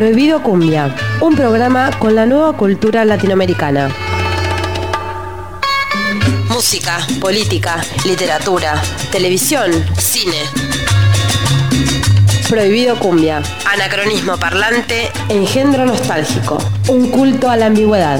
Prohibido Cumbia, un programa con la nueva cultura latinoamericana. Música, política, literatura, televisión, cine. Prohibido Cumbia, anacronismo parlante, engendro nostálgico, un culto a la ambigüedad.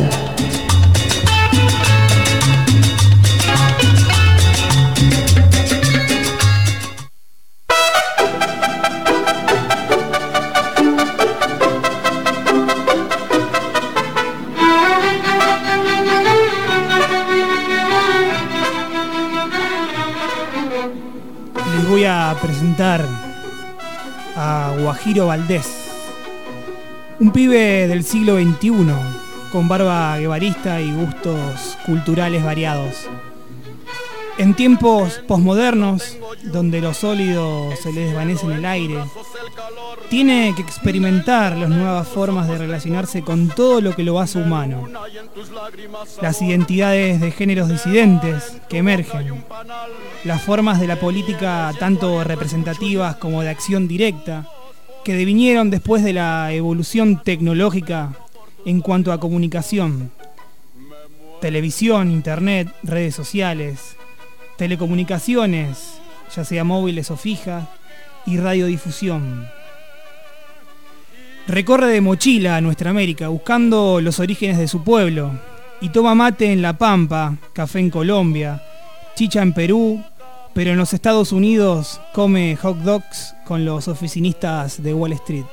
Voy a presentar a Guajiro Valdés, un pibe del siglo XXI, con barba guevarista y gustos culturales variados. En tiempos posmodernos, donde lo sólido se le desvanece en el aire, tiene que experimentar las nuevas formas de relacionarse con todo lo que lo hace humano. Las identidades de géneros disidentes que emergen, las formas de la política tanto representativas como de acción directa, que devinieron después de la evolución tecnológica en cuanto a comunicación, televisión, internet, redes sociales, telecomunicaciones, ya sea móviles o fijas, y radiodifusión. Recorre de mochila a nuestra América buscando los orígenes de su pueblo y toma mate en La Pampa, café en Colombia, chicha en Perú, pero en los Estados Unidos come hot dogs con los oficinistas de Wall Street.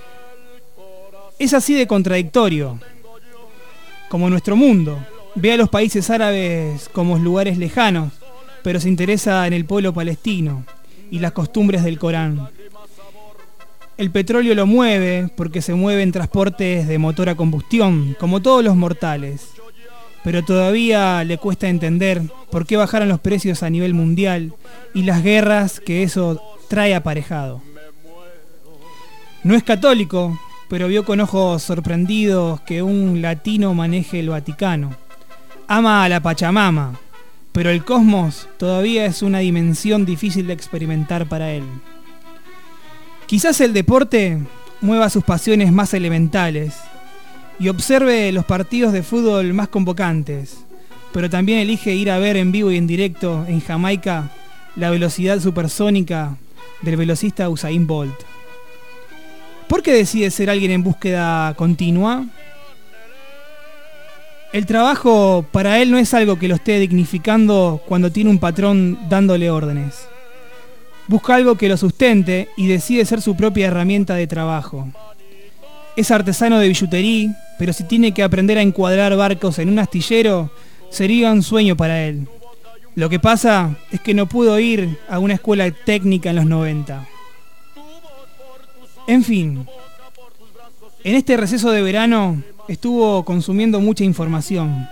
Es así de contradictorio, como nuestro mundo. Ve a los países árabes como lugares lejanos, pero se interesa en el pueblo palestino y las costumbres del Corán. El petróleo lo mueve porque se mueve en transportes de motor a combustión, como todos los mortales. Pero todavía le cuesta entender por qué bajaron los precios a nivel mundial y las guerras que eso trae aparejado. No es católico, pero vio con ojos sorprendidos que un latino maneje el Vaticano. Ama a la Pachamama, pero el cosmos todavía es una dimensión difícil de experimentar para él. Quizás el deporte mueva sus pasiones más elementales y observe los partidos de fútbol más convocantes, pero también elige ir a ver en vivo y en directo en Jamaica la velocidad supersónica del velocista Usain Bolt. ¿Por qué decide ser alguien en búsqueda continua? El trabajo para él no es algo que lo esté dignificando cuando tiene un patrón dándole órdenes. Busca algo que lo sustente y decide ser su propia herramienta de trabajo. Es artesano de billutería, pero si tiene que aprender a encuadrar barcos en un astillero, sería un sueño para él. Lo que pasa es que no pudo ir a una escuela técnica en los 90. En fin, en este receso de verano estuvo consumiendo mucha información.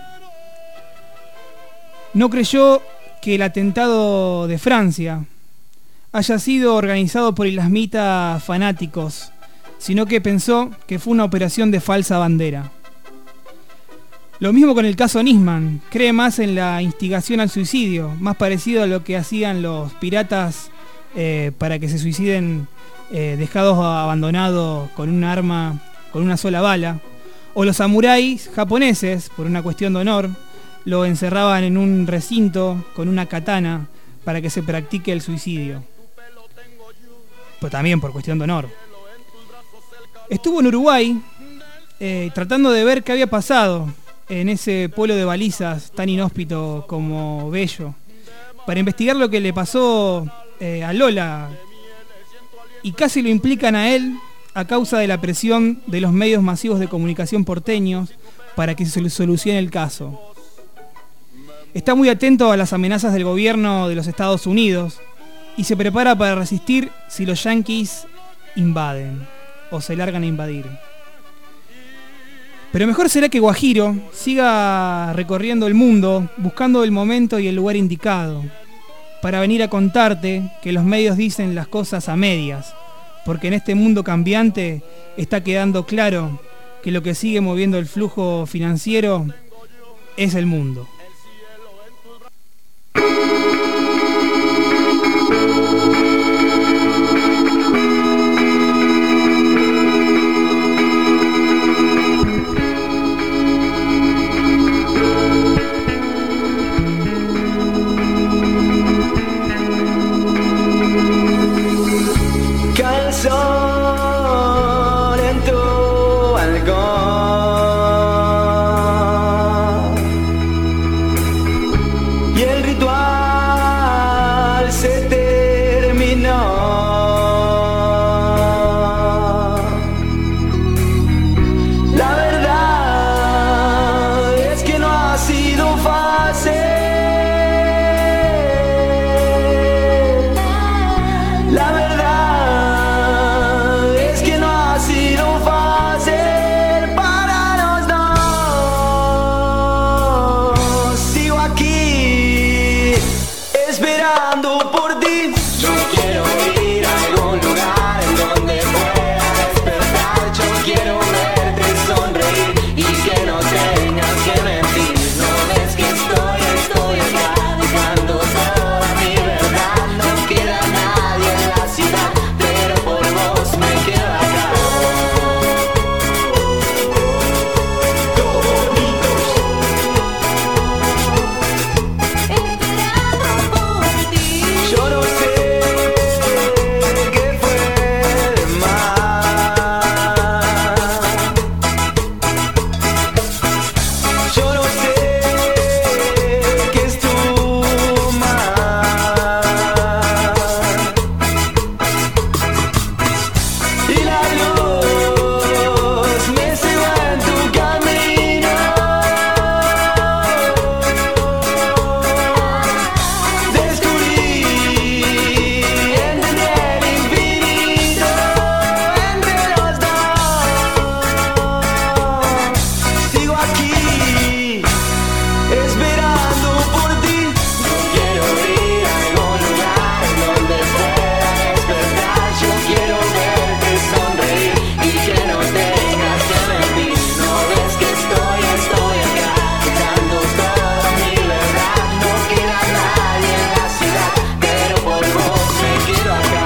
No creyó que el atentado de Francia haya sido organizado por islamitas fanáticos, sino que pensó que fue una operación de falsa bandera. Lo mismo con el caso Nisman, cree más en la instigación al suicidio, más parecido a lo que hacían los piratas para que se suiciden dejados abandonados con un arma, con una sola bala, o los samuráis japoneses, por una cuestión de honor, lo encerraban en un recinto con una katana para que se practique el suicidio. Pero también por cuestión de honor. Estuvo en Uruguay tratando de ver qué había pasado en ese pueblo de balizas tan inhóspito como bello, para investigar lo que le pasó a Lola, y casi lo implican a él a causa de la presión de los medios masivos de comunicación porteños para que se solucione el caso. Está muy atento a las amenazas del gobierno de los Estados Unidos y se prepara para resistir si los yanquis invaden o se largan a invadir. Pero mejor será que Guajiro siga recorriendo el mundo buscando el momento y el lugar indicado para venir a contarte que los medios dicen las cosas a medias, porque en este mundo cambiante está quedando claro que lo que sigue moviendo el flujo financiero es el mundo. sol en tu balcón y el ritual se terminó. La verdad es que no ha sido fácil. La verdad es que no ha sido fácil para los dos. Sigo aquí esperando por ti. Yo quiero ir a algún lugar en donde pueda despertar. Yo quiero verte sonreír y que no tengas que mentir. No ves que estoy acá dejando toda mi verdad. No queda nadie en la ciudad, pero por vos me quedo acá. Yo no sé qué fue de más. Yo no sé qué estuvo mal. Y la luz me cegó en tu camino. Descubrí, entendí el infinito entre los dos. Sigo aquí esperando por ti. Yo quiero ir a algún lugar en donde pueda despertar. Yo quiero verte sonreír y que no tengas que mentir. No ves que estoy acá dejando toda mi verdad. No queda nadie en la ciudad, pero por vos me quedo acá.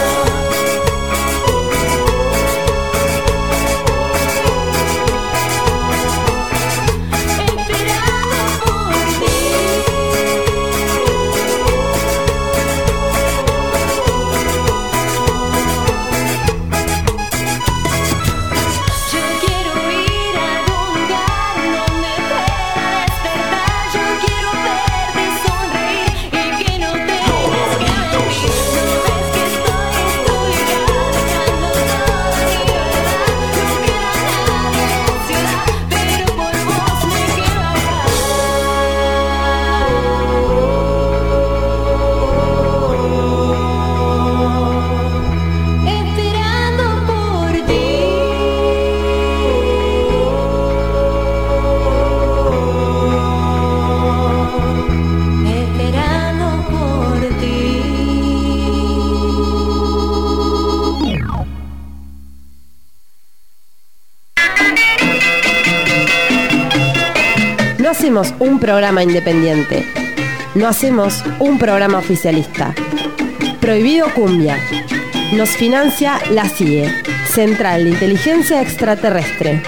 Yo quiero ir a algún lugar donde pueda despertar. Yo quiero verte sonreír y que no tengas que mentir. No ves que estoy acá dejando toda mi verdad. No queda nadie en la ciudad, pero por vos me quedo acá. Esperando por ti. Esperando por ti. No hacemos un programa independiente. No hacemos un programa oficialista. Prohibido Cumbia. Nos financia la CIE, Central de Inteligencia Extraterrestre.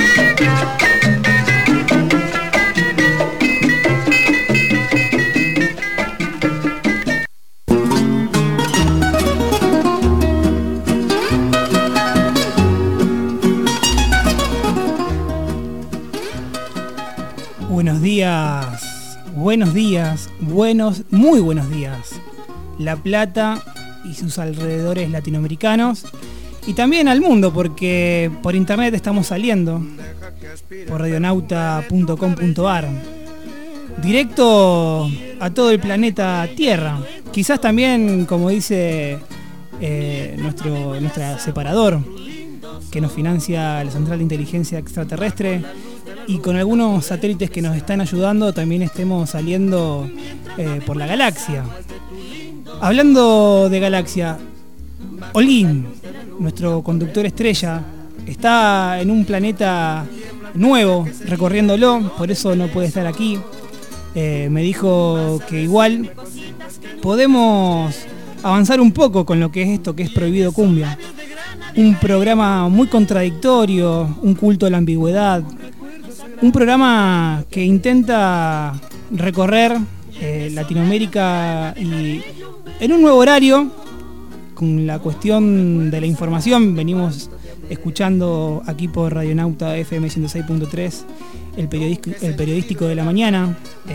muy buenos días. La Plata y sus alrededores latinoamericanos y también al mundo, porque por internet estamos saliendo por radionauta.com.ar, directo a todo el planeta Tierra. Quizás también, como dice nuestra separador, que nos financia la Central de Inteligencia Extraterrestre, y con algunos satélites que nos están ayudando, también estemos saliendo por la galaxia. Hablando de galaxia, Olin, nuestro conductor estrella, está en un planeta nuevo, recorriéndolo, por eso no puede estar aquí. Me dijo que igual podemos avanzar un poco con lo que es esto, que es Prohibido Cumbia. Un programa muy contradictorio, un culto a la ambigüedad, un programa que intenta recorrer Latinoamérica y en un nuevo horario, con la cuestión de la información. Venimos escuchando aquí por Radionauta FM 106.3 el periodístico de la mañana,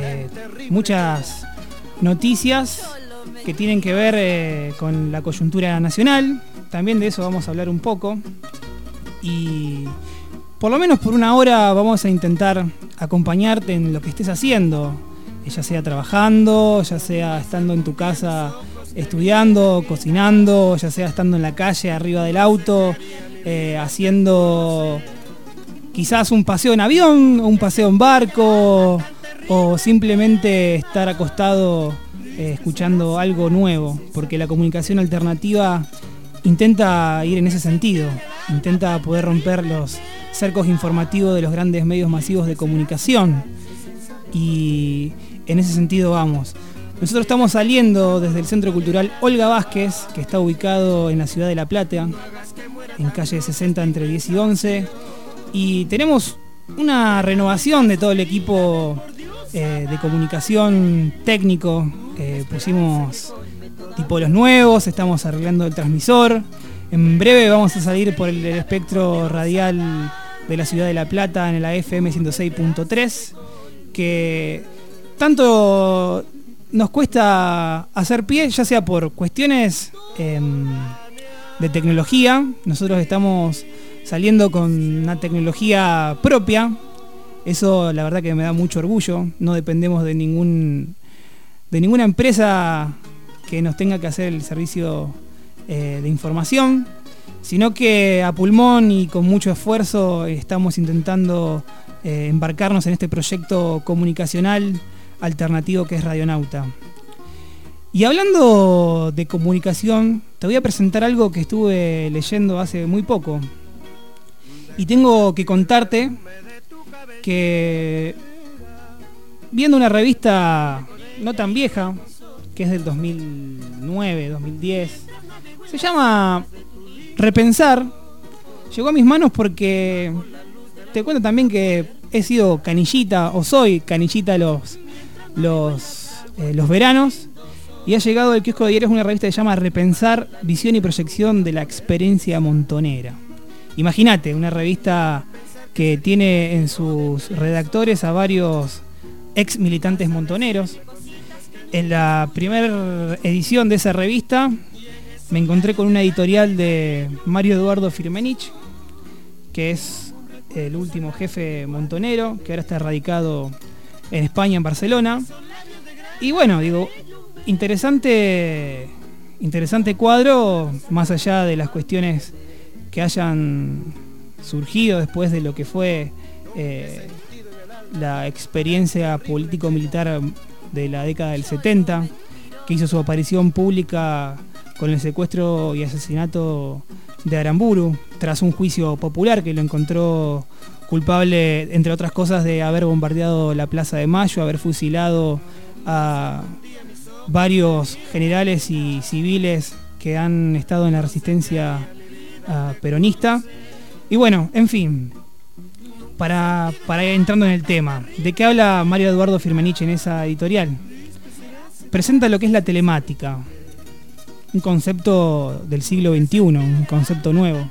muchas noticias que tienen que ver con la coyuntura nacional. También de eso vamos a hablar un poco, y por lo menos por una hora vamos a intentar acompañarte en lo que estés haciendo, ya sea trabajando, ya sea estando en tu casa estudiando, cocinando, ya sea estando en la calle arriba del auto, haciendo quizás un paseo en avión, o un paseo en barco, o simplemente estar acostado escuchando algo nuevo, porque la comunicación alternativa intenta ir en ese sentido, intenta poder romper los cercos informativos de los grandes medios masivos de comunicación, y en ese sentido vamos. Nosotros estamos saliendo desde el Centro Cultural Olga Vázquez, que está ubicado en la ciudad de La Plata, en calle 60 entre 10 y 11, y tenemos una renovación de todo el equipo de comunicación técnico. Pusimos tipolos nuevos, estamos arreglando el transmisor. En breve vamos a salir por el espectro radial de la ciudad de La Plata en la FM 106.3, que tanto nos cuesta hacer pie, ya sea por cuestiones de tecnología. Nosotros estamos saliendo con una tecnología propia. Eso la verdad que me da mucho orgullo. No dependemos de ninguna empresa que nos tenga que hacer el servicio de información, sino que a pulmón y con mucho esfuerzo estamos intentando embarcarnos en este proyecto comunicacional alternativo que es Radionauta. Y hablando de comunicación, te voy a presentar algo que estuve leyendo hace muy poco. Y tengo que contarte que, viendo una revista no tan vieja, que es del 2009, 2010, se llama Repensar, llegó a mis manos porque te cuento también que he sido canillita, o soy canillita los veranos, y ha llegado el kiosco de diarios una revista que se llama Repensar, visión y proyección de la experiencia montonera. Imagínate, una revista que tiene en sus redactores a varios ex militantes montoneros. En la primera edición de esa revista me encontré con una editorial de Mario Eduardo Firmenich, que es el último jefe montonero, que ahora está radicado en España, en Barcelona. Y bueno, digo, interesante cuadro, más allá de las cuestiones que hayan surgido después de lo que fue la experiencia político-militar de la década del 70, que hizo su aparición pública con el secuestro y asesinato de Aramburu, tras un juicio popular que lo encontró culpable, entre otras cosas, de haber bombardeado la Plaza de Mayo, haber fusilado a varios generales y civiles que han estado en la resistencia peronista. Y bueno, en fin, para ir entrando en el tema, ¿de qué habla Mario Eduardo Firmenich en esa editorial? Presenta lo que es la telemática, un concepto del siglo XXI, un concepto nuevo.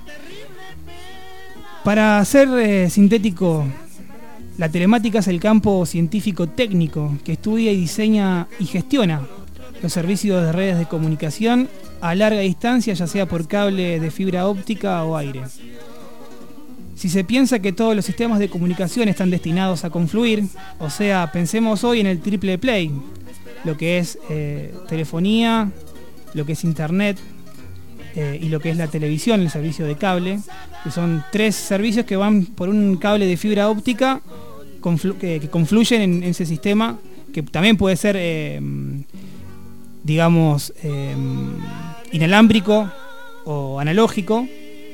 Para ser sintético, la telemática es el campo científico-técnico que estudia y diseña y gestiona los servicios de redes de comunicación a larga distancia, ya sea por cable de fibra óptica o aire. Si se piensa que todos los sistemas de comunicación están destinados a confluir, o sea, pensemos hoy en el triple play, lo que es telefonía, lo que es internet y lo que es la televisión, el servicio de cable, que son tres servicios que van por un cable de fibra óptica que confluyen en ese sistema, que también puede ser, digamos, inalámbrico o analógico.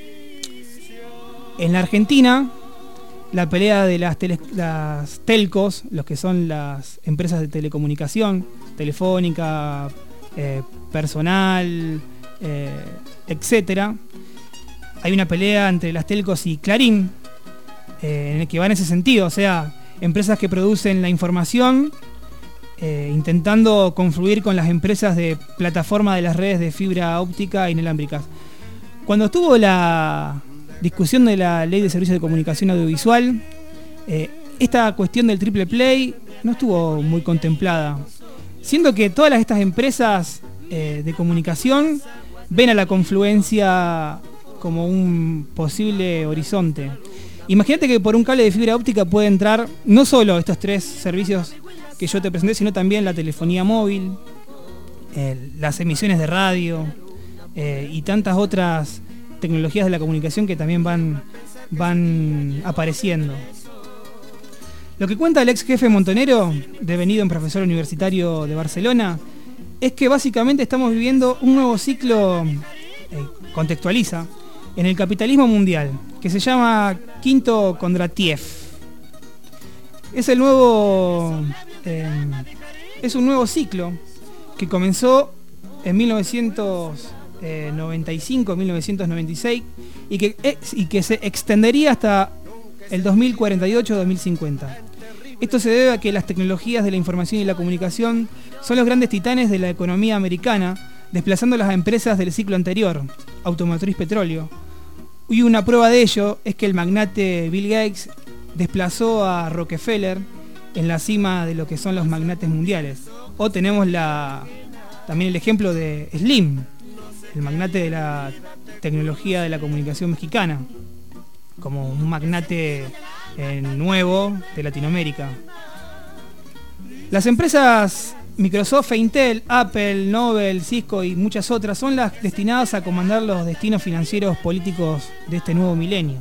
En la Argentina, la pelea de las telcos, los que son las empresas de telecomunicación, Telefónica, Personal, etcétera. Hay una pelea entre las telcos y Clarín, en el que va en ese sentido, o sea, empresas que producen la información intentando confluir con las empresas de plataforma de las redes de fibra óptica inalámbricas. Cuando estuvo la discusión de la Ley de Servicios de Comunicación Audiovisual, esta cuestión del triple play no estuvo muy contemplada, siendo que todas estas empresas de comunicación ven a la confluencia como un posible horizonte. Imagínate que por un cable de fibra óptica puede entrar no solo estos 3 servicios que yo te presenté, sino también la telefonía móvil, las emisiones de radio y tantas otras tecnologías de la comunicación que también van apareciendo. Lo que cuenta el ex jefe Montonero, devenido en profesor universitario de Barcelona, es que básicamente estamos viviendo un nuevo ciclo, contextualiza, en el capitalismo mundial, que se llama Quinto Kondratiev. Es un nuevo ciclo que comenzó en 1995-1996 y que se extendería hasta el 2048-2050. Esto se debe a que las tecnologías de la información y la comunicación son los grandes titanes de la economía americana, desplazando las empresas del ciclo anterior, automotriz, petróleo. Y una prueba de ello es que el magnate Bill Gates desplazó a Rockefeller en la cima de lo que son los magnates mundiales. O tenemos también el ejemplo de Slim, el magnate de la tecnología de la comunicación mexicana, como un magnate nuevo de Latinoamérica. Las empresas Microsoft, Intel, Apple, Nobel, Cisco y muchas otras son las destinadas a comandar los destinos financieros políticos de este nuevo milenio.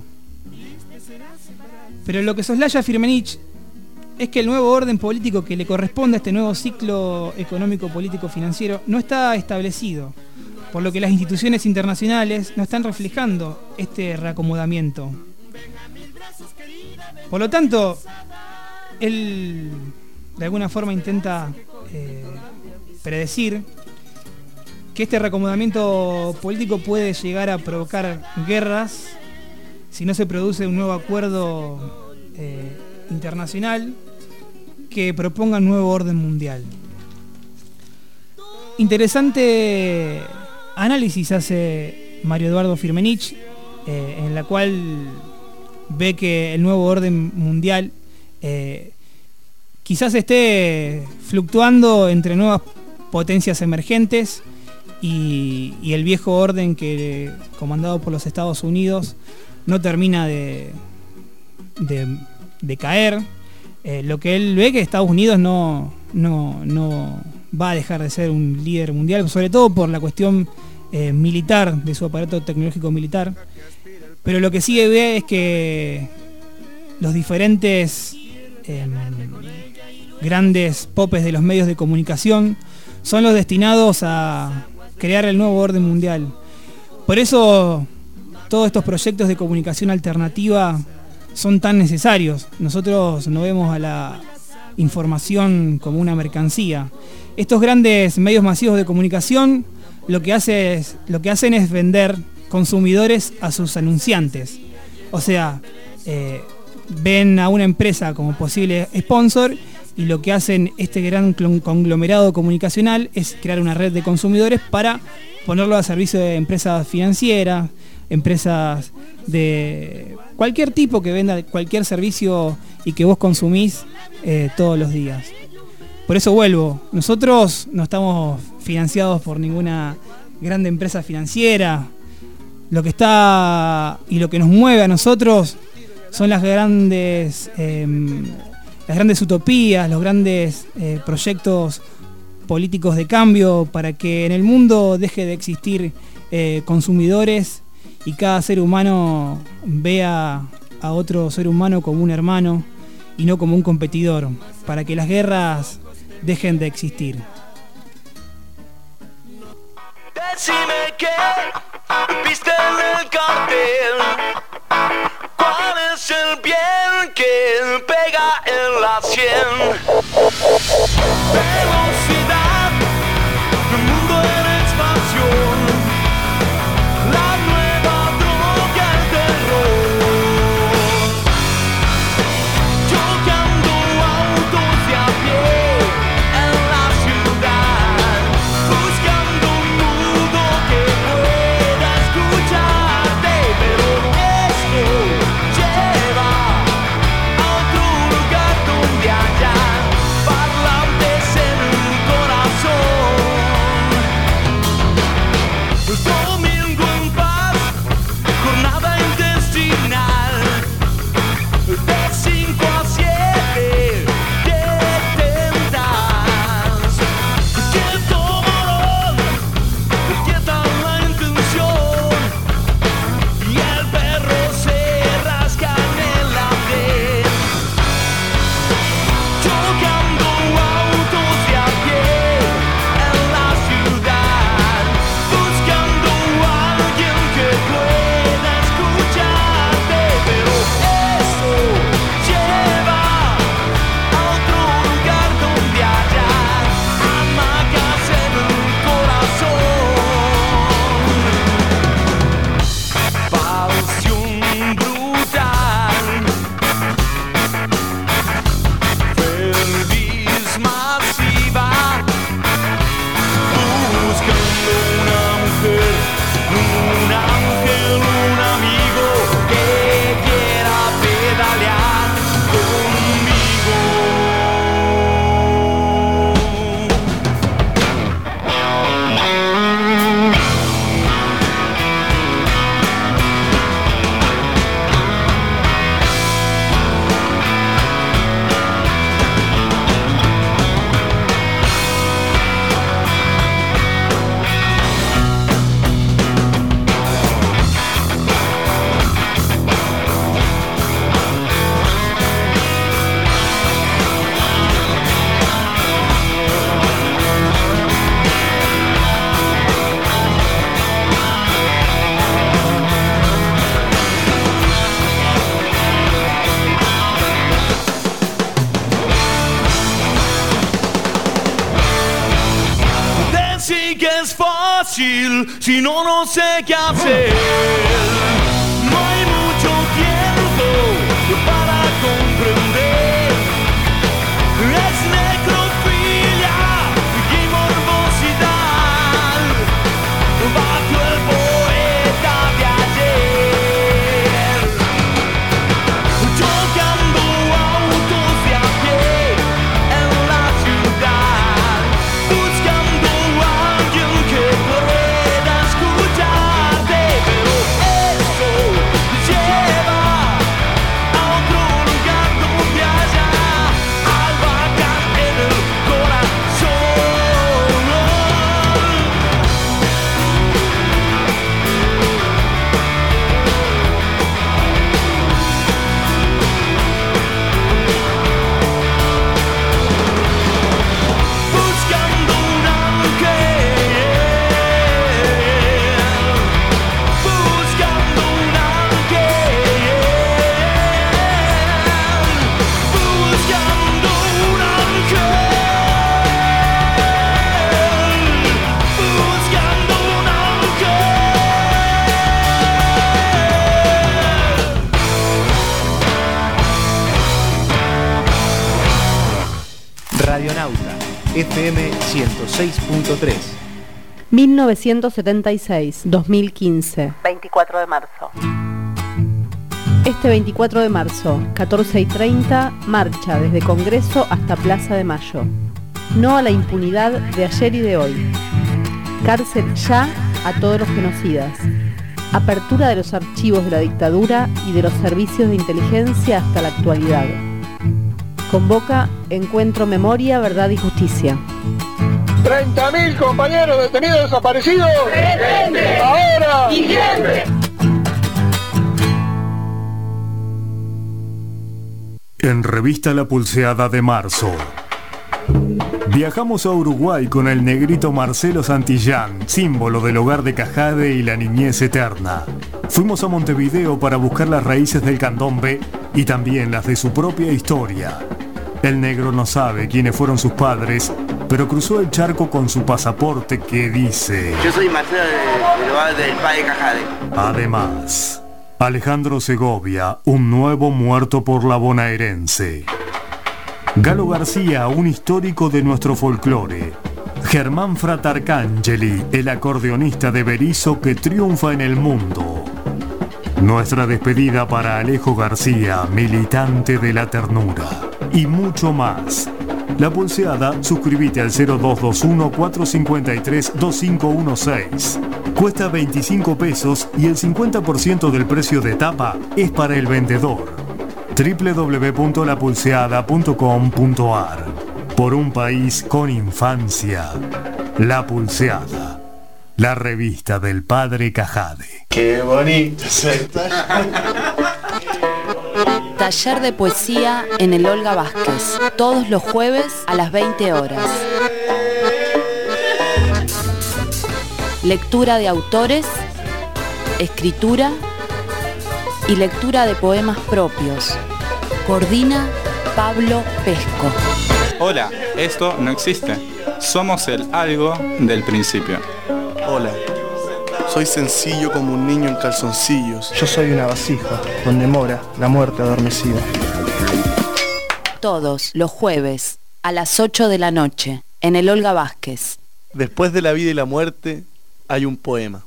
Pero lo que soslaya Firmenich es que el nuevo orden político que le corresponde a este nuevo ciclo económico, político, financiero no está establecido, por lo que las instituciones internacionales no están reflejando este reacomodamiento. Por lo tanto, él de alguna forma intenta predecir que este reacomodamiento político puede llegar a provocar guerras si no se produce un nuevo acuerdo internacional que proponga un nuevo orden mundial. Interesante análisis hace Mario Eduardo Firmenich, en la cual ve que el nuevo orden mundial quizás esté fluctuando entre nuevas potencias emergentes y el viejo orden que, comandado por los Estados Unidos, no termina de caer. Lo que él ve que Estados Unidos no va a dejar de ser un líder mundial, sobre todo por la cuestión militar, de su aparato tecnológico militar. Pero lo que sí ve es que los diferentes grandes popes de los medios de comunicación son los destinados a crear el nuevo orden mundial. Por eso todos estos proyectos de comunicación alternativa son tan necesarios. Nosotros no vemos a la información como una mercancía. Estos grandes medios masivos de comunicación lo que hacen es vender consumidores a sus anunciantes. O sea, ven a una empresa como posible sponsor y lo que hacen este gran conglomerado comunicacional es crear una red de consumidores para ponerlo a servicio de empresas financieras, empresas de cualquier tipo que venda cualquier servicio y que vos consumís todos los días. Por eso vuelvo, nosotros no estamos financiados por ninguna grande empresa financiera. Lo que está y lo que nos mueve a nosotros son las grandes utopías, los grandes proyectos políticos de cambio para que en el mundo deje de existir consumidores y cada ser humano vea a otro ser humano como un hermano y no como un competidor, para que las guerras dejen de existir. Decime que viste en el cartel, ¿cuál es el bien que pega en la 100? Velocidad, el mundo en expansión, la nueva droga, el terror, chocando autos de a pie en fácil, si no, no sé qué hacer. No hay mucho tiempo para comprender. Es necrofilia y morbosidad bajo el poeta de ayer, tocando autos de a pie en la ciudad, buscando a alguien que pueda escucharte, pero eso lleva a otro lugar donde haya albahacas en el corazón. Buscando un ángel, buscando un ángel, buscando un ángel, buscando un ángel. Radionauta, FM 106.3. 1976-2015. 24 de marzo. Este 24 de marzo, 14:30, marcha desde Congreso hasta Plaza de Mayo. No a la impunidad de ayer y de hoy. Cárcel ya a todos los genocidas. Apertura de los archivos de la dictadura y de los servicios de inteligencia hasta la actualidad. Convoca Encuentro Memoria, Verdad y Justicia. 30.000 compañeros detenidos desaparecidos. ¡Presente! ¡Ahora! ¡Y siempre! En Revista La Pulseada de marzo. Viajamos a Uruguay con el negrito Marcelo Santillán, símbolo del hogar de Cajade y la niñez eterna. Fuimos a Montevideo para buscar las raíces del candombe y también las de su propia historia. El negro no sabe quiénes fueron sus padres, pero cruzó el charco con su pasaporte que dice... Yo soy Marcelo del hogar del padre Cajade. Además, Alejandro Segovia, un nuevo muerto por la bonaerense. Galo García, un histórico de nuestro folclore. Germán Fratarcangeli, el acordeonista de Berizo que triunfa en el mundo. Nuestra despedida para Alejo García, militante de la ternura. Y mucho más. La Pulseada, suscríbete al 0221-453-2516. Cuesta 25 pesos y el 50% del precio de tapa es para el vendedor. www.lapulseada.com.ar. Por un país con infancia. La Pulseada, la revista del padre Cajade. ¡Qué bonito se Taller de poesía en el Olga Vázquez, todos los jueves a las 20 horas. Lectura de autores, escritura y lectura de poemas propios. Coordina Pablo Pesco. Hola, esto no existe. Somos el algo del principio. Hola, soy sencillo como un niño en calzoncillos. Yo soy una vasija donde mora la muerte adormecida. Todos los jueves a las 8 de la noche en el Olga Vázquez. Después de la vida y la muerte hay un poema.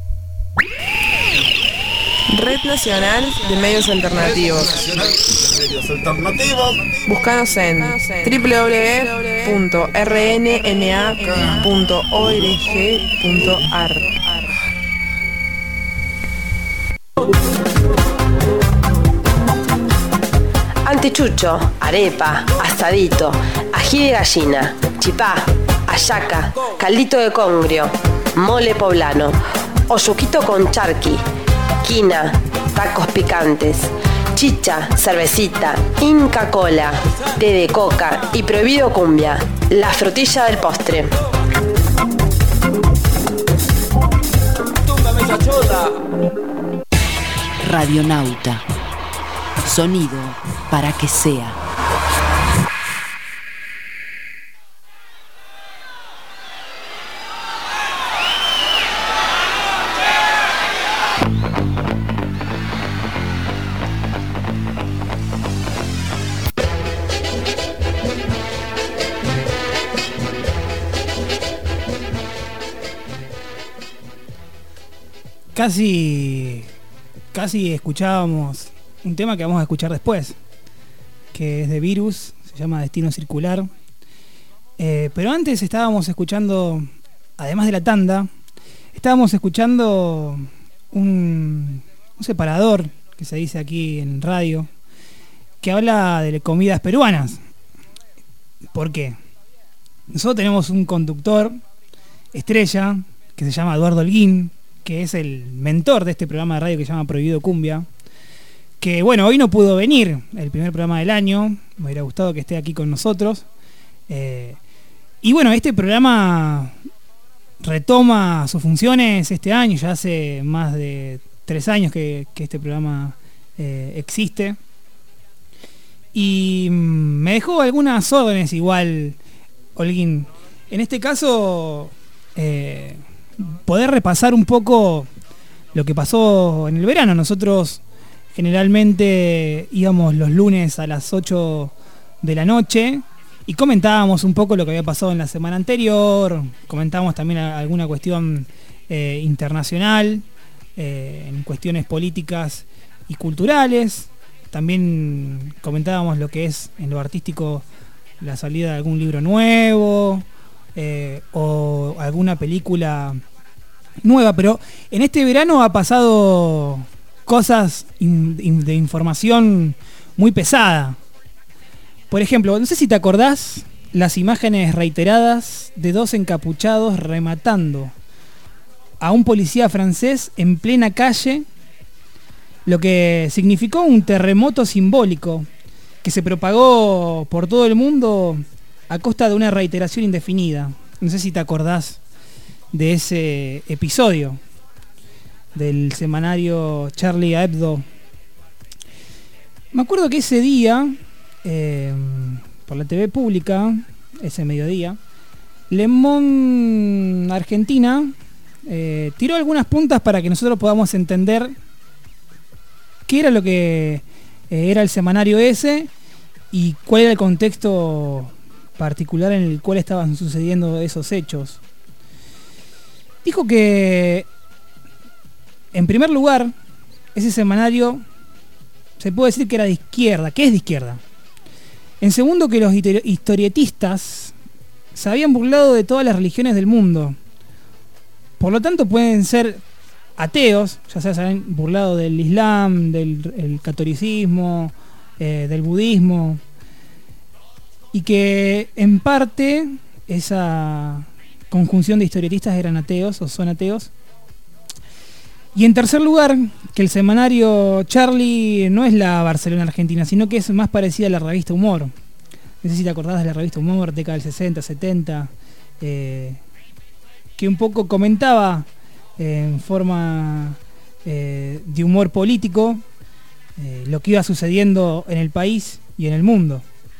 Red Nacional de Medios Alternativos. Búscanos en www.rnma.org.ar. Antichucho, arepa, asadito, ají de gallina, chipá, hallaca, caldito de congrio, mole poblano, oyuquito con charqui, quina, tacos picantes, chicha, cervecita, Inca Cola, té de coca y prohibido cumbia, la frutilla del postre. Radionauta. Sonido para que sea. casi escuchábamos un tema que vamos a escuchar después, que es de Virus, se llama Destino Circular. Pero antes estábamos escuchando, además de la tanda, estábamos escuchando un separador que se dice aquí en radio, que habla de comidas peruanas. ¿Por qué? Nosotros tenemos un conductor estrella que se llama Eduardo Holguín, que es el mentor de este programa de radio que se llama Prohibido Cumbia, que bueno, hoy no pudo venir, el primer programa del año, me hubiera gustado que esté aquí con nosotros. Y bueno, este programa retoma sus funciones este año, ya hace más de 3 años que este programa existe. Y me dejó algunas órdenes igual, Holguín. En este caso, poder repasar un poco lo que pasó en el verano. Nosotros generalmente íbamos los lunes a las 8 de la noche y comentábamos un poco lo que había pasado en la semana anterior, comentábamos también alguna cuestión internacional, en cuestiones políticas y culturales. También comentábamos lo que es en lo artístico la salida de algún libro nuevo o alguna película nueva, pero en este verano ha pasado cosas de información muy pesada. Por ejemplo, no sé si te acordás las imágenes reiteradas de 2 encapuchados rematando a un policía francés en plena calle, lo que significó un terremoto simbólico que se propagó por todo el mundo a costa de una reiteración indefinida. No sé si te acordás de ese episodio del semanario Charlie Hebdo. Me acuerdo que ese día, por la TV pública, ese mediodía, Le Monde Argentina tiró algunas puntas para que nosotros podamos entender qué era lo que era el semanario ese y cuál era el contexto particular en el cual estaban sucediendo esos hechos. Dijo que, en primer lugar, ese semanario se puede decir que era de izquierda, que es de izquierda. En segundo, que los historietistas se habían burlado de todas las religiones del mundo. Por lo tanto, pueden ser ateos, ya sea se han burlado del Islam, del catolicismo, del budismo, y que en parte esa conjunción de historietistas eran ateos o son ateos. Y en tercer lugar, que el semanario Charlie no es la Barcelona Argentina, sino que es más parecida a la revista Humor. No sé si te acordás de la revista Humor, década del 60, 70, que un poco comentaba en forma de humor político lo que iba sucediendo en el país y en el mundo.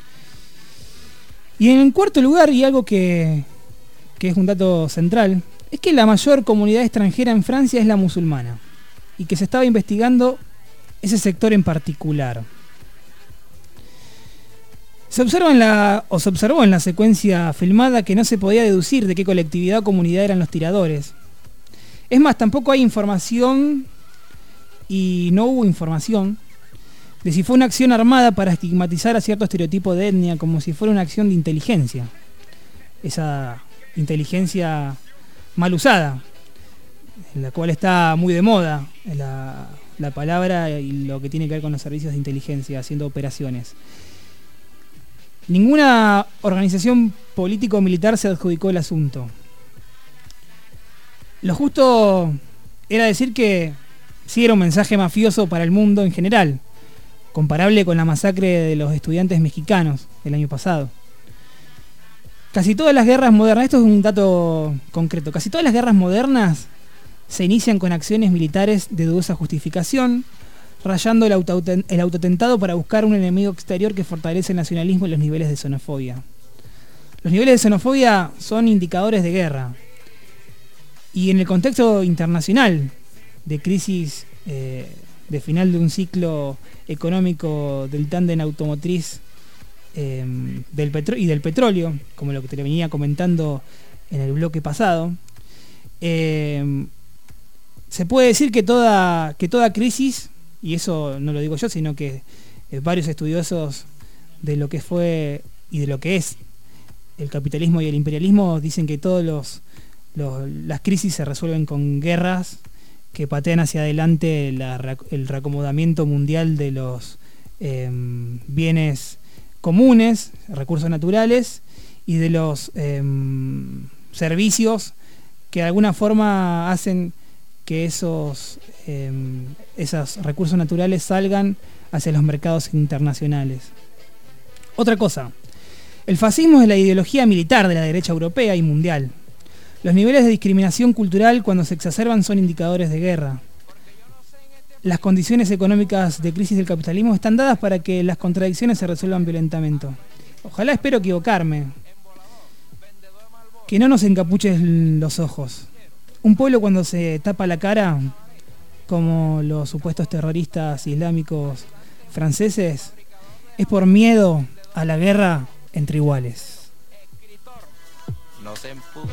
Y en cuarto lugar, y algo que es un dato central, es que la mayor comunidad extranjera en Francia es la musulmana y que se estaba investigando ese sector en particular. Se observó en la secuencia filmada que no se podía deducir de qué colectividad o comunidad eran los tiradores. Es más, tampoco hay información, y no hubo información, de si fue una acción armada para estigmatizar a cierto estereotipo de etnia, como si fuera una acción de inteligencia. Esa inteligencia mal usada, en la cual está muy de moda la palabra y lo que tiene que ver con los servicios de inteligencia haciendo operaciones. Ninguna organización político-militar se adjudicó el asunto. Lo justo era decir que sí era un mensaje mafioso para el mundo en general, comparable con la masacre de los estudiantes mexicanos el año pasado. Casi todas las guerras modernas, esto es un dato concreto, casi todas las guerras modernas se inician con acciones militares de dudosa justificación, rayando el autotentado para buscar un enemigo exterior que fortalece el nacionalismo y los niveles de xenofobia. Los niveles de xenofobia son indicadores de guerra. Y en el contexto internacional de crisis, de final de un ciclo económico del tándem automotriz y del petróleo, como lo que te venía comentando en el bloque pasado, se Se puede decir que toda crisis, y eso no lo digo yo, sino que varios estudiosos de lo que fue y de lo que es el capitalismo y el imperialismo dicen que todas las crisis se resuelven con guerras que patean hacia adelante el reacomodamiento mundial de los bienes comunes, recursos naturales, y de los servicios que de alguna forma hacen que esos recursos naturales salgan hacia los mercados internacionales. Otra cosa, el fascismo es la ideología militar de la derecha europea y mundial. Los niveles de discriminación cultural cuando se exacerban son indicadores de guerra. Las condiciones económicas de crisis del capitalismo están dadas para que las contradicciones se resuelvan violentamente. Ojalá, espero equivocarme. Que no nos encapuchen los ojos. Un pueblo cuando se tapa la cara, como los supuestos terroristas islámicos franceses, es por miedo a la guerra entre iguales. No se empuje.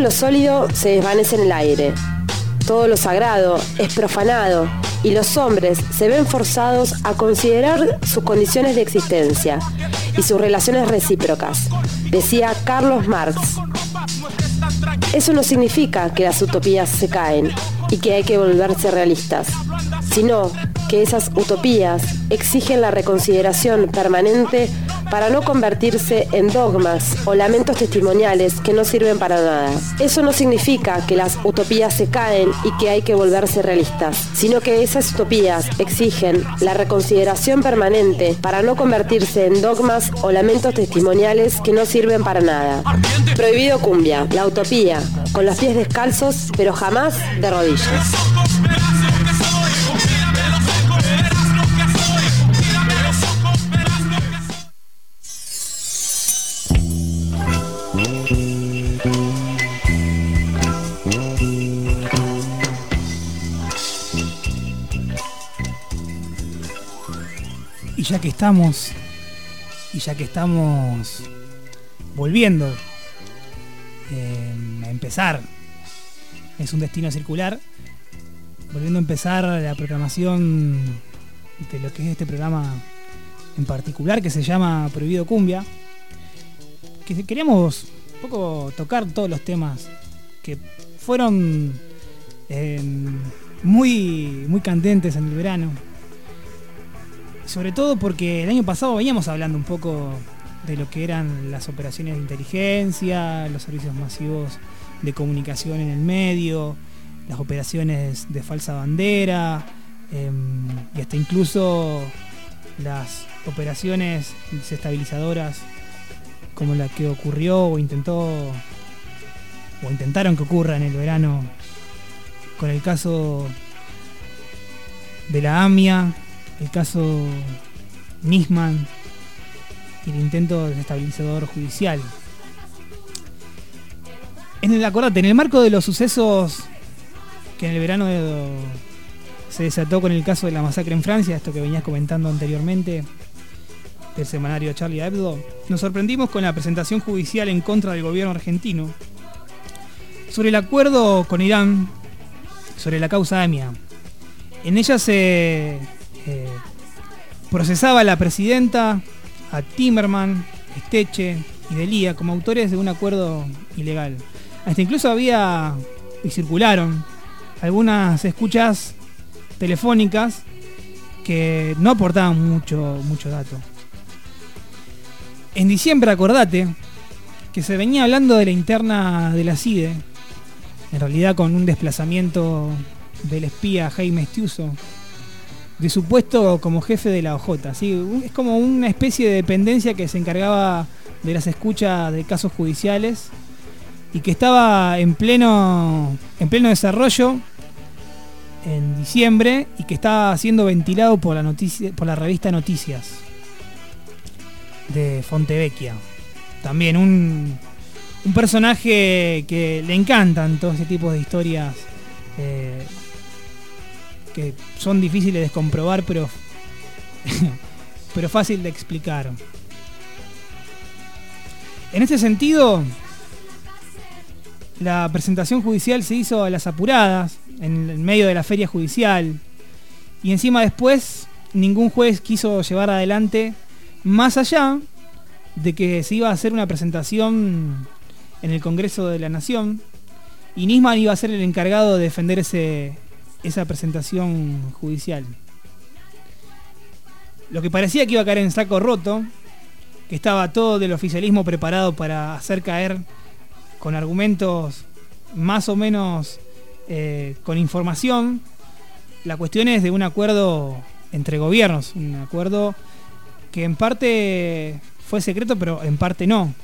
lo sólido se desvanece en el aire. Todo lo sagrado es profanado y los hombres se ven forzados a considerar sus condiciones de existencia y sus relaciones recíprocas, decía Carlos Marx. Eso no significa que las utopías se caen y que hay que volverse realistas, sino que esas utopías exigen la reconsideración permanente para no convertirse en dogmas o lamentos testimoniales que no sirven para nada. Eso no significa que las utopías se caen y que hay que volverse realistas, sino que esas utopías exigen la reconsideración permanente para no convertirse en dogmas o lamentos testimoniales que no sirven para nada. Prohibido cumbia, la utopía, con los pies descalzos, pero jamás de rodillas. Y ya que estamos volviendo a empezar, es un destino circular, volviendo a empezar la programación de lo que es este programa en particular, que se llama Prohibido Cumbia, que queríamos un poco tocar todos los temas que fueron muy candentes en el verano. Sobre todo porque el año pasado veníamos hablando un poco de lo que eran las operaciones de inteligencia, los servicios masivos de comunicación en el medio, las operaciones de falsa bandera, y hasta incluso las operaciones desestabilizadoras como la que ocurrió o intentaron que ocurra en el verano con el caso de la AMIA, el caso Nisman y el intento desestabilizador judicial. En el marco de los sucesos que en el verano se desató con el caso de la masacre en Francia, esto que venías comentando anteriormente, del semanario Charlie Hebdo, nos sorprendimos con la presentación judicial en contra del gobierno argentino sobre el acuerdo con Irán sobre la causa AMIA. En ella se procesaba a la presidenta, a Timerman, Esteche y Delia como autores de un acuerdo ilegal. Hasta incluso había y circularon algunas escuchas telefónicas que no aportaban mucho dato. En diciembre, acordate que se venía hablando de la interna de la CIDE, en realidad con un desplazamiento del espía Jaime Estiuso de su puesto como jefe de la OJ. ¿Sí? Es como una especie de dependencia que se encargaba de las escuchas de casos judiciales y que estaba en pleno desarrollo en diciembre y que estaba siendo ventilado por la revista Noticias de Fontevecchia. También un personaje que le encantan todo ese tipo de historias que son difíciles de comprobar, pero fácil de explicar. En este sentido, la presentación judicial se hizo a las apuradas, en el medio de la feria judicial, y encima después ningún juez quiso llevar adelante, más allá de que se iba a hacer una presentación en el Congreso de la Nación, y Nisman iba a ser el encargado de defender esa presentación judicial. Lo que parecía que iba a caer en saco roto, que estaba todo del oficialismo preparado para hacer caer con argumentos más o menos con información, la cuestión es de un acuerdo entre gobiernos, un acuerdo que en parte fue secreto, pero en parte no.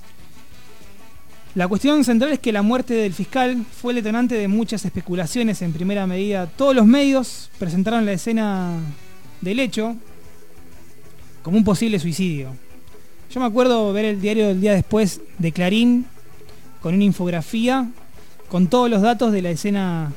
La cuestión central es que la muerte del fiscal fue el detonante de muchas especulaciones en primera medida. Todos los medios presentaron la escena del hecho como un posible suicidio. Yo me acuerdo ver el diario del día después de Clarín con una infografía con todos los datos de la escena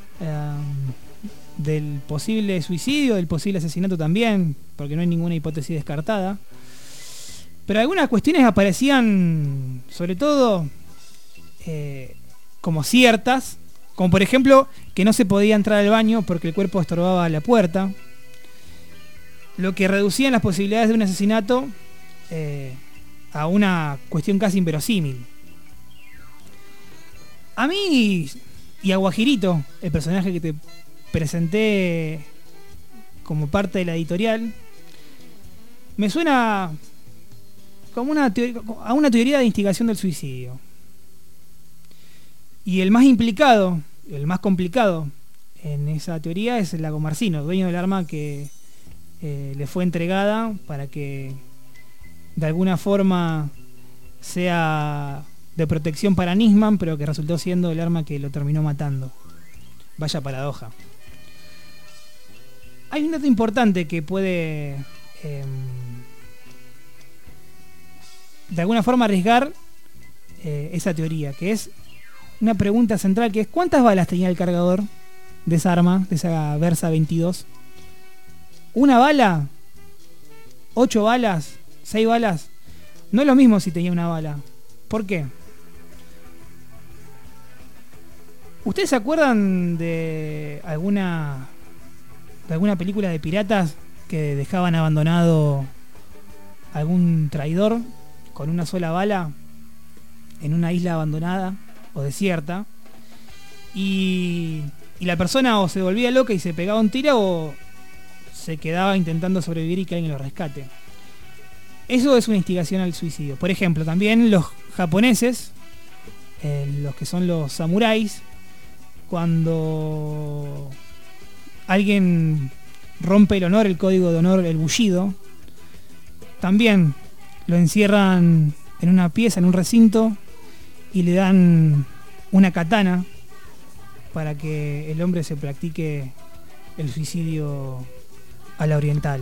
del posible suicidio, del posible asesinato también, porque no hay ninguna hipótesis descartada. Pero algunas cuestiones aparecían, sobre todo como ciertas, como por ejemplo que no se podía entrar al baño porque el cuerpo estorbaba la puerta, lo que reducía las posibilidades de un asesinato a una cuestión casi inverosímil. A mí y a Guajirito, el personaje que te presenté como parte de la editorial, me suena como a una teoría de instigación del suicidio. Y el más implicado, el más complicado en esa teoría es el Lagomarsino, dueño del arma que le fue entregada para que de alguna forma sea de protección para Nisman, pero que resultó siendo el arma que lo terminó matando. Vaya paradoja. Hay un dato importante que puede de alguna forma arriesgar esa teoría, que es una pregunta central, que es ¿cuántas balas tenía el cargador de esa arma, de esa Versa 22? ¿Una bala? ¿8 balas? ¿6 balas? No es lo mismo si tenía una bala. ¿Por qué? ¿Ustedes se acuerdan de alguna película de piratas que dejaban abandonado algún traidor con una sola bala en una isla abandonada o desierta, y la persona o se volvía loca y se pegaba un tiro o se quedaba intentando sobrevivir y que alguien lo rescate? Eso es una instigación al suicidio. Por ejemplo, también los japoneses, los que son los samuráis, cuando alguien rompe el honor, el código de honor, el bullido, también lo encierran en una pieza, en un recinto, y le dan una katana para que el hombre se practique el suicidio a la oriental.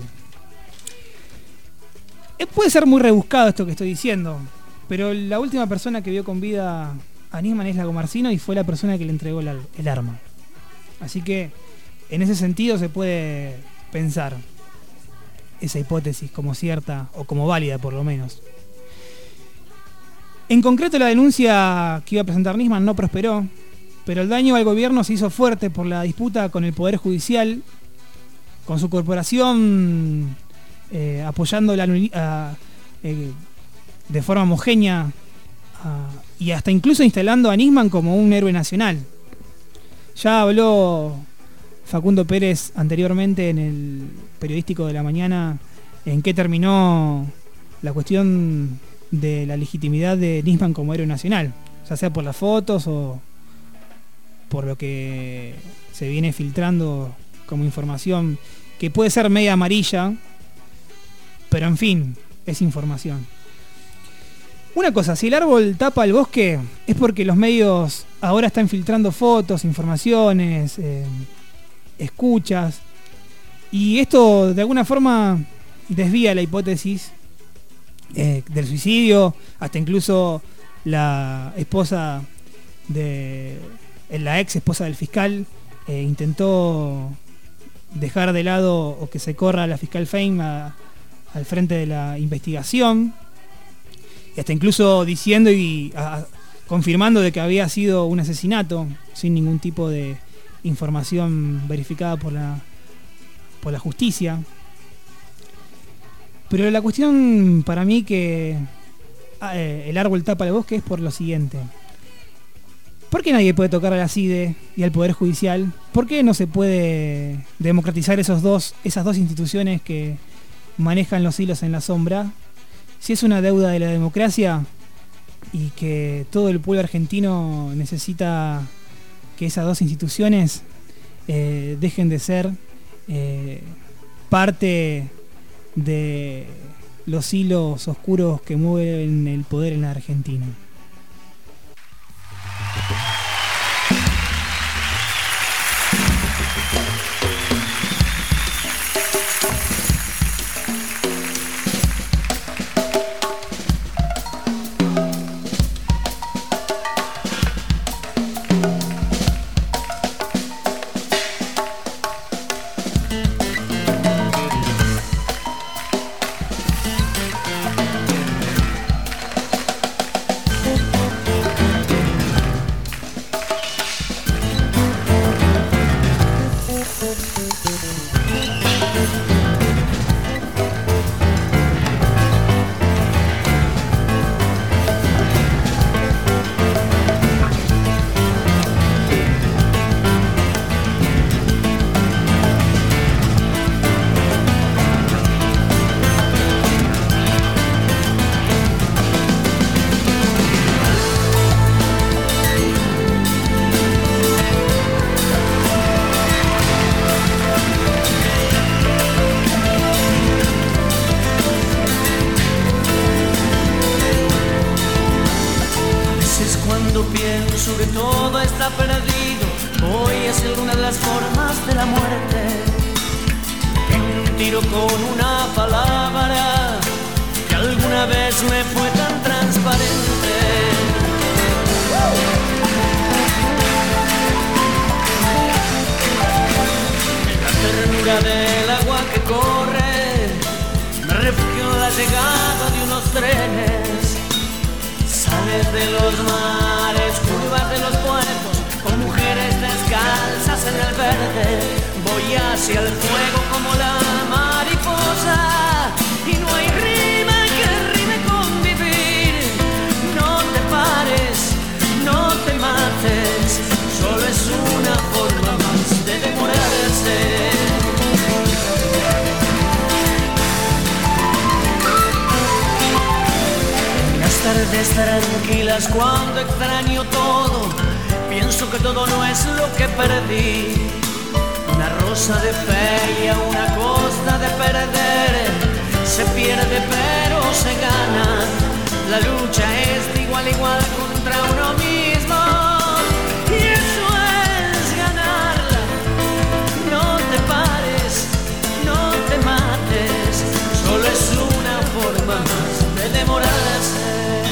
Puede ser muy rebuscado esto que estoy diciendo, pero la última persona que vio con vida a Nisman es Lagomarsino y fue la persona que le entregó el arma. Así que en ese sentido se puede pensar esa hipótesis como cierta o como válida por lo menos. En concreto, la denuncia que iba a presentar Nisman no prosperó, pero el daño al gobierno se hizo fuerte por la disputa con el Poder Judicial, con su corporación apoyando de forma homogénea y hasta incluso instalando a Nisman como un héroe nacional. Ya habló Facundo Pérez anteriormente en el periodístico de la mañana en qué terminó la cuestión de la legitimidad de Nisman como héroe nacional, ya sea por las fotos o por lo que se viene filtrando como información que puede ser media amarilla, pero en fin, es información. Una cosa, si el árbol tapa el bosque es porque los medios ahora están filtrando fotos, informaciones, escuchas, y esto de alguna forma desvía la hipótesis del suicidio. Hasta incluso la esposa la ex esposa del fiscal intentó dejar de lado o que se corra la fiscal Fein al frente de la investigación, y hasta incluso diciendo y confirmando de que había sido un asesinato sin ningún tipo de información verificada por la justicia. Pero la cuestión para mí que el árbol tapa el bosque es por lo siguiente. ¿Por qué nadie puede tocar a la CIDE y al Poder Judicial? ¿Por qué no se puede democratizar esas dos instituciones que manejan los hilos en la sombra? Si es una deuda de la democracia y que todo el pueblo argentino necesita que esas dos instituciones dejen de ser parte de los hilos oscuros que mueven el poder en la Argentina. sur todo está perdido. Hoy es una de las formas de la muerte. Un tiro con una palabra que alguna vez me fue tan transparente. En la ternura del agua que corre, me refugio en la llegada de unos trenes. Sales de los mares, curvas de los puertos, con mujeres descalzas en el verde. Voy hacia el fuego como la mariposa, y no hay rima que rime con vivir. No te pares, no te mates, solo es una forma más de demorarse. Tardes tranquilas cuando extraño todo, pienso que todo no es lo que perdí. Una rosa de fe y a una costa de perder. Se pierde pero se gana. La lucha es de igual a igual contra uno mismo, y eso es ganarla. No te pares, no te mates, solo es una forma más de demorarse.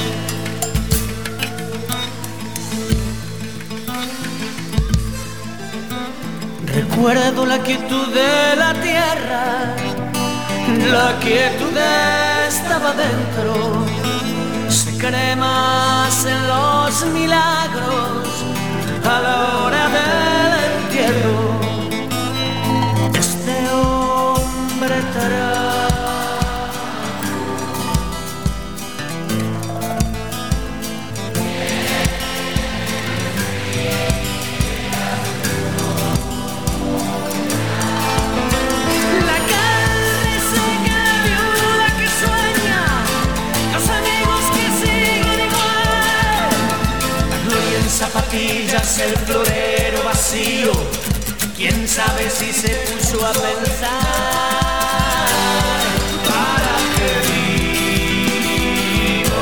Recuerdo la quietud de la tierra, la quietud estaba dentro. Se cree más en los milagros a la hora del entierro. Este hombre estará. Zapatillas, el florero vacío, quién sabe si se puso a pensar para qué vivo.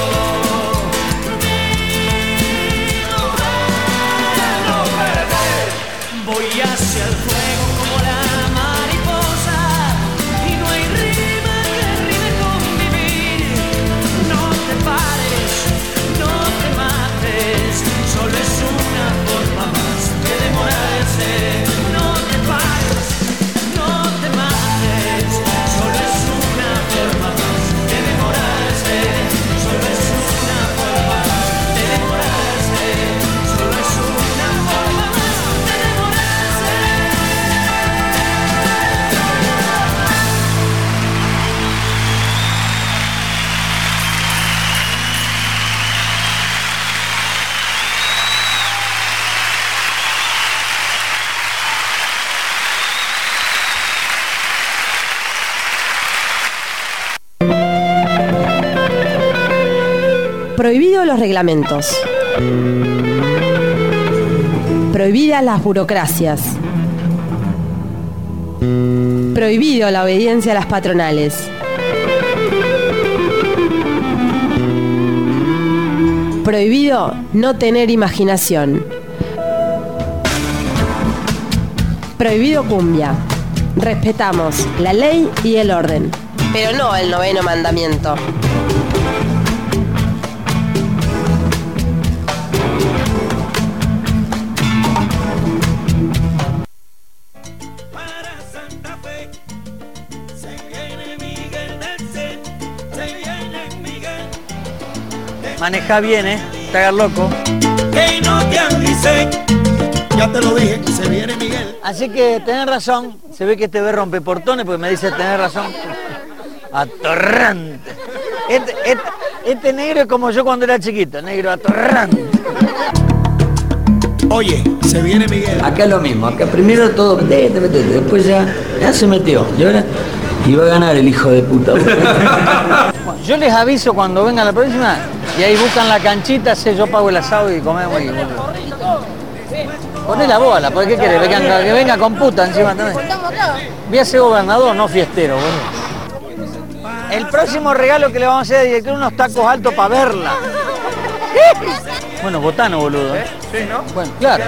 Vivo para no perder. Voy hacia el fuego como la mariposa, y no hay rima que rime con vivir. No te pares, no te mates, solo es una forma más de demorarse. No te pares, no te mates, solo es una forma más de demorarse. Solo es una forma más de demorarse. Solo es una forma más de demorarse. Prohibido los reglamentos. Prohibidas las burocracias. Prohibido la obediencia a las patronales. Prohibido no tener imaginación. Prohibido cumbia. Respetamos la ley y el orden, pero no el 9º mandamiento. Maneja bien, te hagas loco. Que no te avise, ya te lo dije, se viene Miguel. Así que tenés razón, se ve que este ve rompeportones porque me dice tenés razón. Atorrante. Este negro es como yo cuando era chiquito, negro atorrante. Oye, se viene Miguel. Acá es lo mismo, acá primero todo, después ya se metió. Y ahora iba a ganar el hijo de puta. Bueno, yo les aviso cuando venga la próxima y ahí buscan la canchita, yo pago el asado y comemos. Poné la bola, ¿por qué querés? Que venga con puta encima también. Voy a ser gobernador, no fiestero, boludo. El próximo regalo que le vamos a hacer al director, unos tacos altos para verla. Bueno, Botano, boludo. Sí, ¿no? Bueno, claro.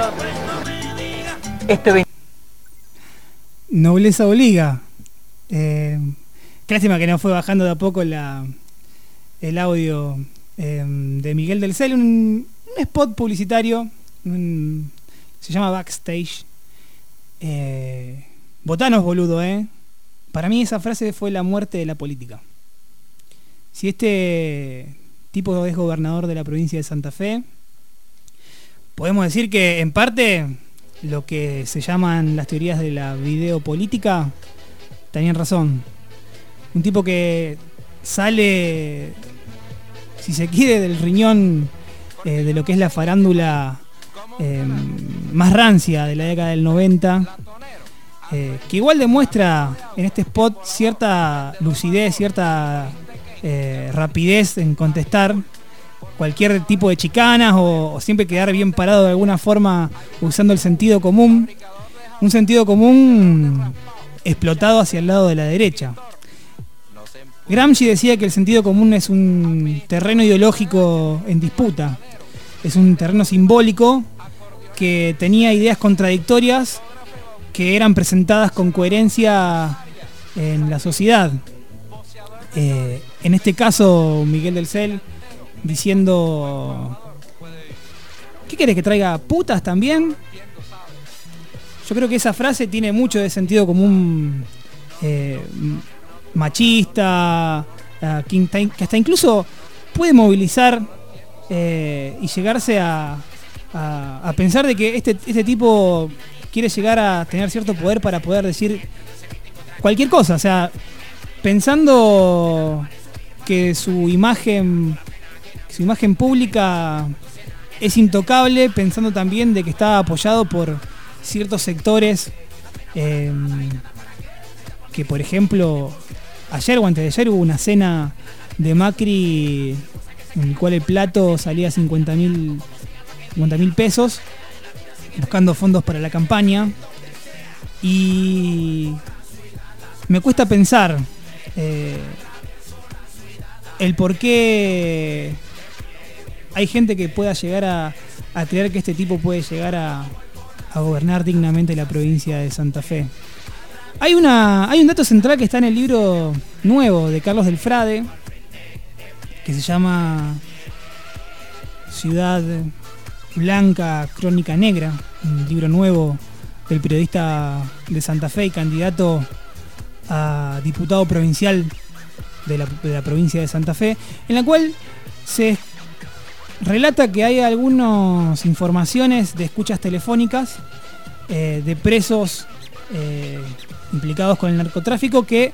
Nobleza obliga. Lástima que no fue bajando de a poco el audio de Miguel del Cel, un spot publicitario, se llama Backstage. Botanos, boludo, Para mí esa frase fue la muerte de la política. Si este tipo es gobernador de la provincia de Santa Fe, podemos decir que en parte lo que se llaman las teorías de la videopolítica tenían razón. Un tipo que sale, si se quiere, del riñón de lo que es la farándula más rancia de la década del 90, que igual demuestra en este spot cierta lucidez, cierta rapidez en contestar cualquier tipo de chicanas o siempre quedar bien parado de alguna forma usando el sentido común, un sentido común explotado hacia el lado de la derecha. Gramsci decía que el sentido común es un terreno ideológico en disputa, es un terreno simbólico que tenía ideas contradictorias que eran presentadas con coherencia en la sociedad. En este caso, Miguel del Cel diciendo: ¿qué querés que traiga putas también? Yo creo que esa frase tiene mucho de sentido común machista, que hasta incluso puede movilizar y llegarse a pensar de que este tipo quiere llegar a tener cierto poder para poder decir cualquier cosa. O sea, pensando que su imagen pública es intocable, pensando también de que está apoyado por ciertos sectores que, por ejemplo, ayer o antes de ayer hubo una cena de Macri en el cual el plato salía 50.000 pesos buscando fondos para la campaña, y me cuesta pensar el por qué hay gente que pueda llegar a creer que este tipo puede llegar a gobernar dignamente la provincia de Santa Fe. Hay un dato central que está en el libro nuevo de Carlos del Frade, que se llama Ciudad Blanca, Crónica Negra, un libro nuevo del periodista de Santa Fe y candidato a diputado provincial de la provincia de Santa Fe, en la cual se relata que hay algunas informaciones de escuchas telefónicas de presos implicados con el narcotráfico que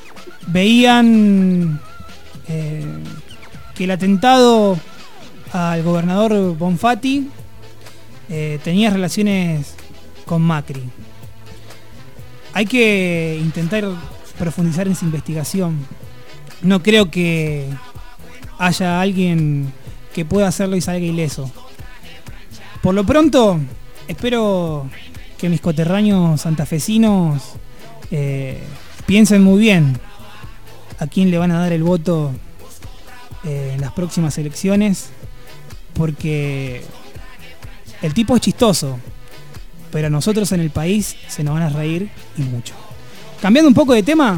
veían que el atentado al gobernador Bonfatti tenía relaciones con Macri. Hay que intentar profundizar en esa investigación. No creo que haya alguien que pueda hacerlo y salga ileso. Por lo pronto, espero que mis coterráneos santafesinos piensen muy bien a quién le van a dar el voto en las próximas elecciones, porque el tipo es chistoso, pero a nosotros en el país se nos van a reír y mucho. Cambiando un poco de tema,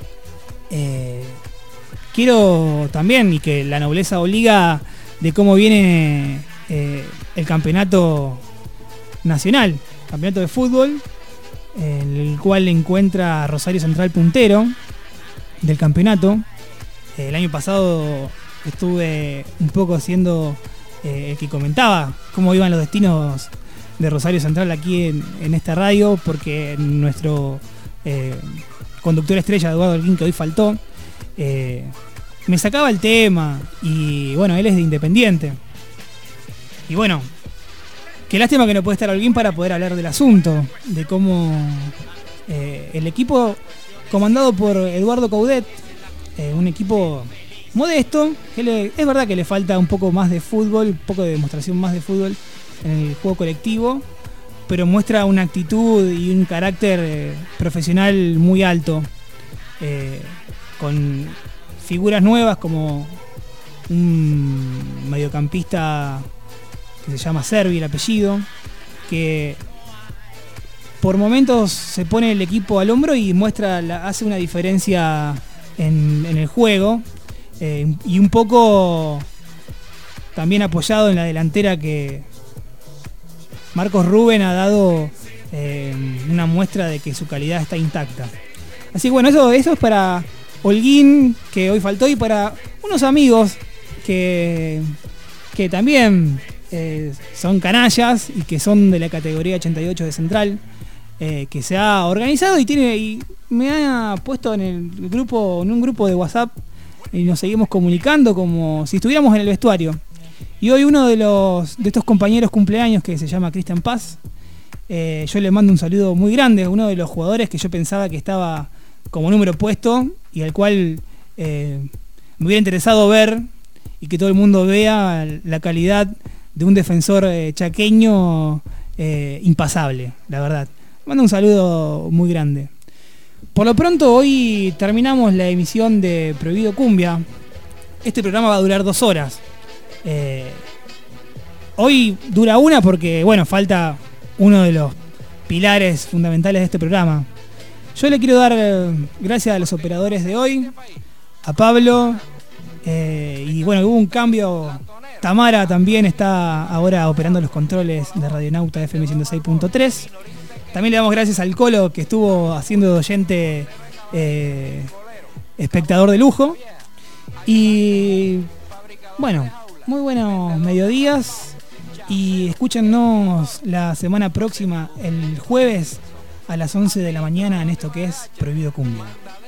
quiero también, y que la nobleza obliga, de cómo viene el campeonato nacional, campeonato de fútbol, en el cual encuentra a Rosario Central puntero del campeonato. El año pasado estuve un poco siendo el que comentaba cómo iban los destinos de Rosario Central aquí en esta radio, porque nuestro conductor estrella, Eduardo Holguín, que hoy faltó, me sacaba el tema, y bueno, él es de Independiente, y bueno, qué lástima que no puede estar Holguín para poder hablar del asunto, de cómo el equipo comandado por Eduardo Coudet, un equipo modesto, que es verdad que le falta un poco más de fútbol, un poco de demostración más de fútbol en el juego colectivo, pero muestra una actitud y un carácter profesional muy alto, con figuras nuevas como un mediocampista que se llama Servi el apellido, que por momentos se pone el equipo al hombro y hace una diferencia en el juego, y un poco también apoyado en la delantera que Marcos Rubén ha dado una muestra de que su calidad está intacta. Así que bueno, eso es para Holguín, que hoy faltó, y para unos amigos que también son canallas y que son de la categoría 88 de Central, que se ha organizado y me ha puesto en un grupo de WhatsApp, y nos seguimos comunicando como si estuviéramos en el vestuario. Y hoy uno de estos compañeros cumpleaños, que se llama Cristian Paz, yo le mando un saludo muy grande a uno de los jugadores que yo pensaba que estaba como número puesto y al cual me hubiera interesado ver, y que todo el mundo vea la calidad de un defensor chaqueño impasable, la verdad. Mando un saludo muy grande. Por lo pronto, hoy terminamos la emisión de Prohibido Cumbia. Este programa va a durar 2 horas. Hoy dura 1 porque, bueno, falta uno de los pilares fundamentales de este programa. Yo le quiero dar gracias a los operadores de hoy, a Pablo, y bueno, hubo un cambio. Tamara también está ahora operando los controles de Radionauta FM 106.3. También le damos gracias al Colo, que estuvo haciendo de oyente espectador de lujo. Y bueno, muy buenos mediodías, y escúchenos la semana próxima, el jueves a las 11 de la mañana, en esto que es Prohibido Cumbia.